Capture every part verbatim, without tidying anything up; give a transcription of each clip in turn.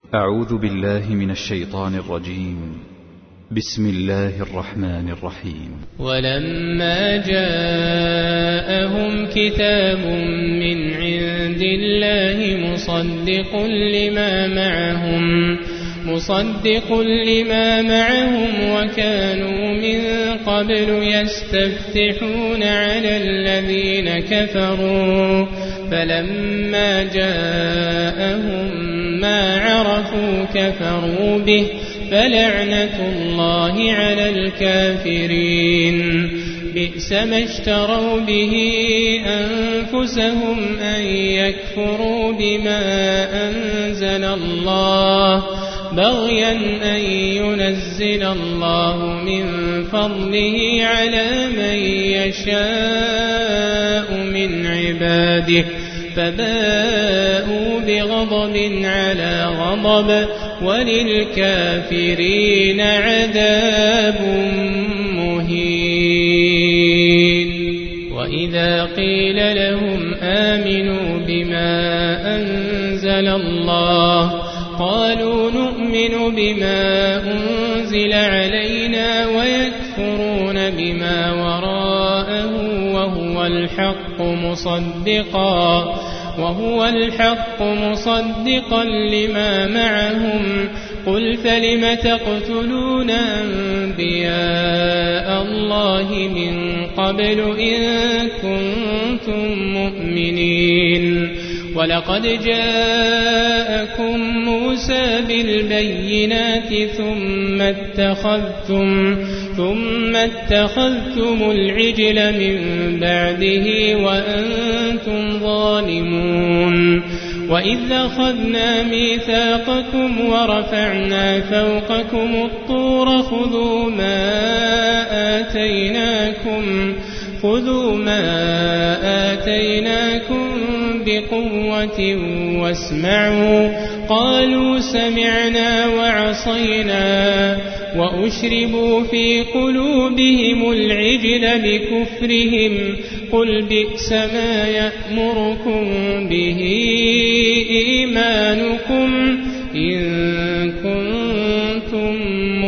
أعوذ بالله من الشيطان الرجيم. بسم الله الرحمن الرحيم. ولما جاءهم كتاب من عند الله مصدق لما معهم مصدق لما معهم وكانوا من قبل يستفتحون على الذين كفروا فلما جاءهم ما عرفوا كفروا به فلعنة الله على الكافرين. بئس ما اشتروا به أنفسهم أن يكفروا بما أنزل الله بغيا أن ينزل الله من فضله على من يشاء من عباده فباءوا بغضب على غضب وللكافرين عذاب مهين. وإذا قيل لهم آمنوا بما أنزل الله قالوا نؤمن بما أنزل علينا ويكفرون بما وراءه وهو الحق مصدقا وهو الحق مصدقا لما معهم قل فلم تقتلون أنبياء الله من قبل إن كنتم مؤمنين. ولقد جاءكم موسى بالبينات ثم اتخذتم ثم اتخذتم العجل من بعده وأنتم ظالمون. وإذ أخذنا ميثاقكم ورفعنا فوقكم الطور خذوا ما آتيناكم خذوا ما آتيناكم بقوة واسمعوا قالوا سمعنا وعصينا وأشربوا في قلوبهم العجل بكفرهم قل بئس ما يأمركم به إيمانكم إن كنتم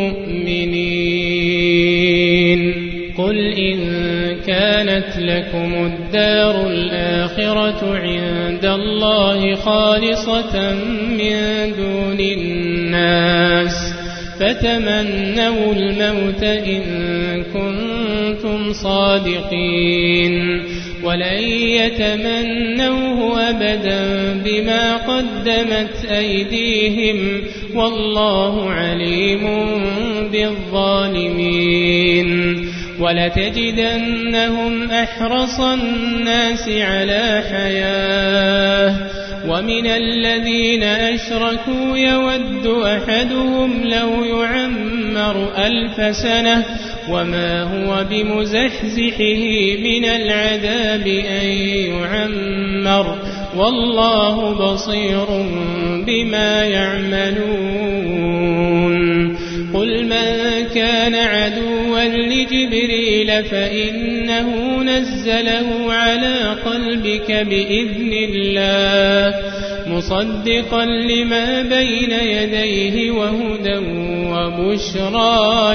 مؤمنين. قل إن كانت لكم الدار الآخرة عند الله خالصة من دون الناس فتمنوا الموت إن كنتم صادقين ولن يتمنوه أبدا بما قدمت أيديهم والله عليم بالظالمين. ولتجدنهم أحرص الناس على حياة ومن الذين أشركوا يود أحدهم لو يعمر ألف سنة وما هو بمزحزحه من العذاب أن يعمر والله بصير بما يعملون. قل من كان عدوا لجبريل فإنه نزله على قلبك بإذن الله مصدقا لما بين يديه وهدى وبشرى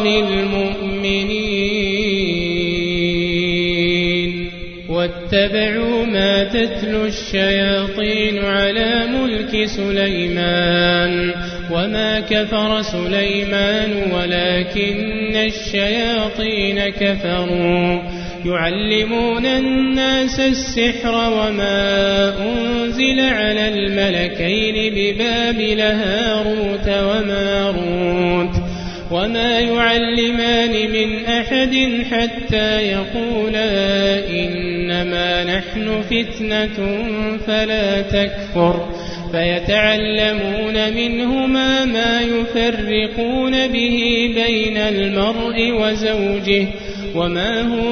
للمؤمنين. واتبعوا ما تتلو الشياطين على ملك سليمان وما كفر سليمان ولكن الشياطين كفروا يعلمون الناس السحر وما أنزل على الملكين ببابل هاروت وماروت وما يعلمان من أحد حتى يقولا إنما نحن فتنة فلا تكفر فيتعلمون منهما ما يفرقون به بين المرء وزوجه وما هم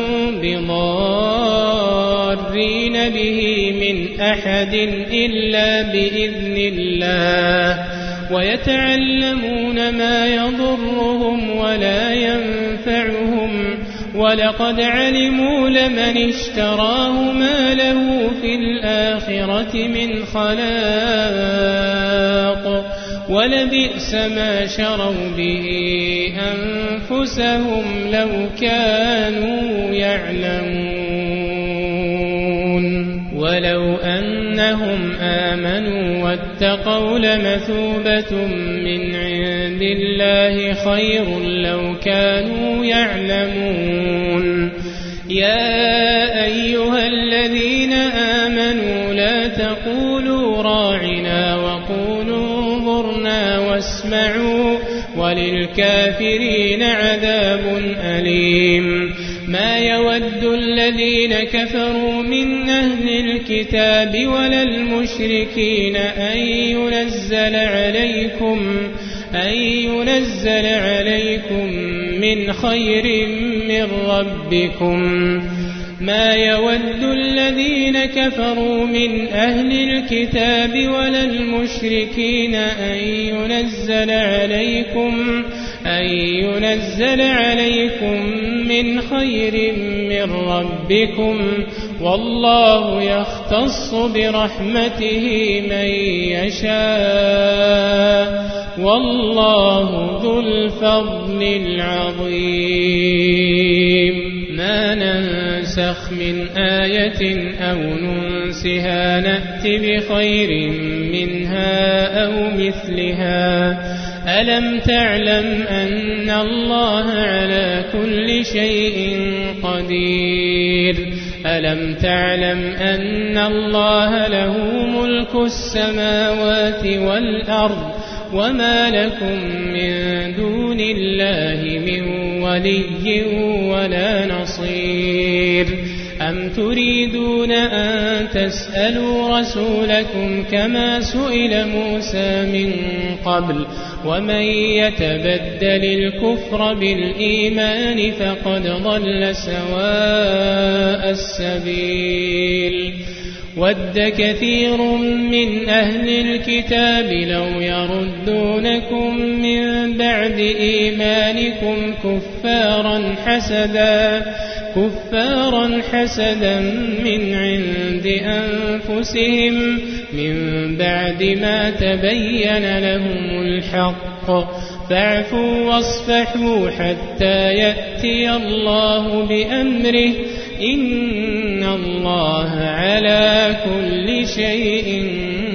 بضارين به من أحد إلا بإذن الله ويتعلمون ما يضرهم ولا ينفعهم ولقد علموا لمن اشتراه ما له في الآخرة من خلاق ولبئس ما شروا به أنفسهم لو كانوا يعلمون ولو أنهم آمنوا واتقوا لمثوبة من عند الله خير لو كانوا يعلمون يا أيها الذين آمنوا لا تقولوا راعنا وقولوا انظرنا واسمعوا وللكافرين عذاب أليم ما يود الذين كفروا من أهل الكتاب ولا المشركين أن ينزل عليكم أن ينزل عليكم من خير من ربكم ما يود الذين كفروا من أهل الكتاب ولا المشركين أن ينزل عليكم أن ينزل عليكم من خير من ربكم والله يختص برحمته من يشاء والله ذو الفضل العظيم ما ننسخ من آية أو ننسها نأت بخير منها أو مثلها ألم تعلم أن الله على كل شيء قدير ألم تعلم أن الله له ملك السماوات والأرض وما لكم من دون الله من ولي ولا نصير أم تريدون أن تسألوا رسولكم كما سئل موسى من قبل ومن يتبدل الكفر بالإيمان فقد ضل سواء السبيل ود كثير من أهل الكتاب لو يردونكم من بعد إيمانكم كفارا حسدا كفارا حسدا من عند أنفسهم من بعد ما تبين لهم الحق فاعفوا واصفحوا حتى يأتي الله بأمره إن الله على كل شيء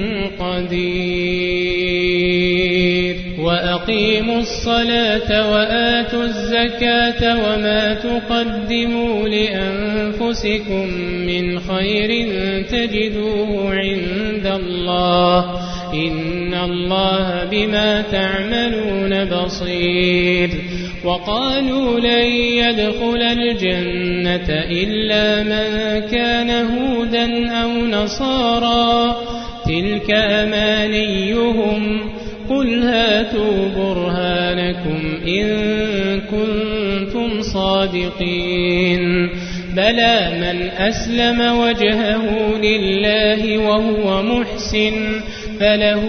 قدير وأقيموا الصلاة وآتوا الزكاة وما تقدموا لأنفسكم من خير تجدوه عند الله إن الله بما تعملون بصير وقالوا لن يدخل الجنة إلا من كان هودا أو نصارى تلك أمانيهم قل هاتوا برهانكم إن كنتم صادقين بلى من أسلم وجهه لله وهو محسن فله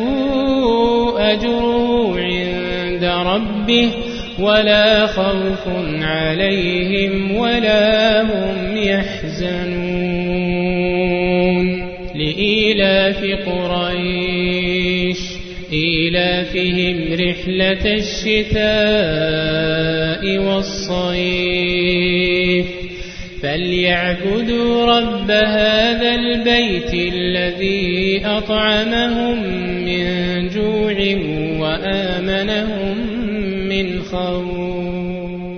أجره عند ربه ولا خوف عليهم ولا هم يحزنون لإيلاف قريش إيلافهم رحلة الشتاء والصيف فليعبدوا رب هذا البيت الذي أطعمهم من جوع وآمنهم من خوف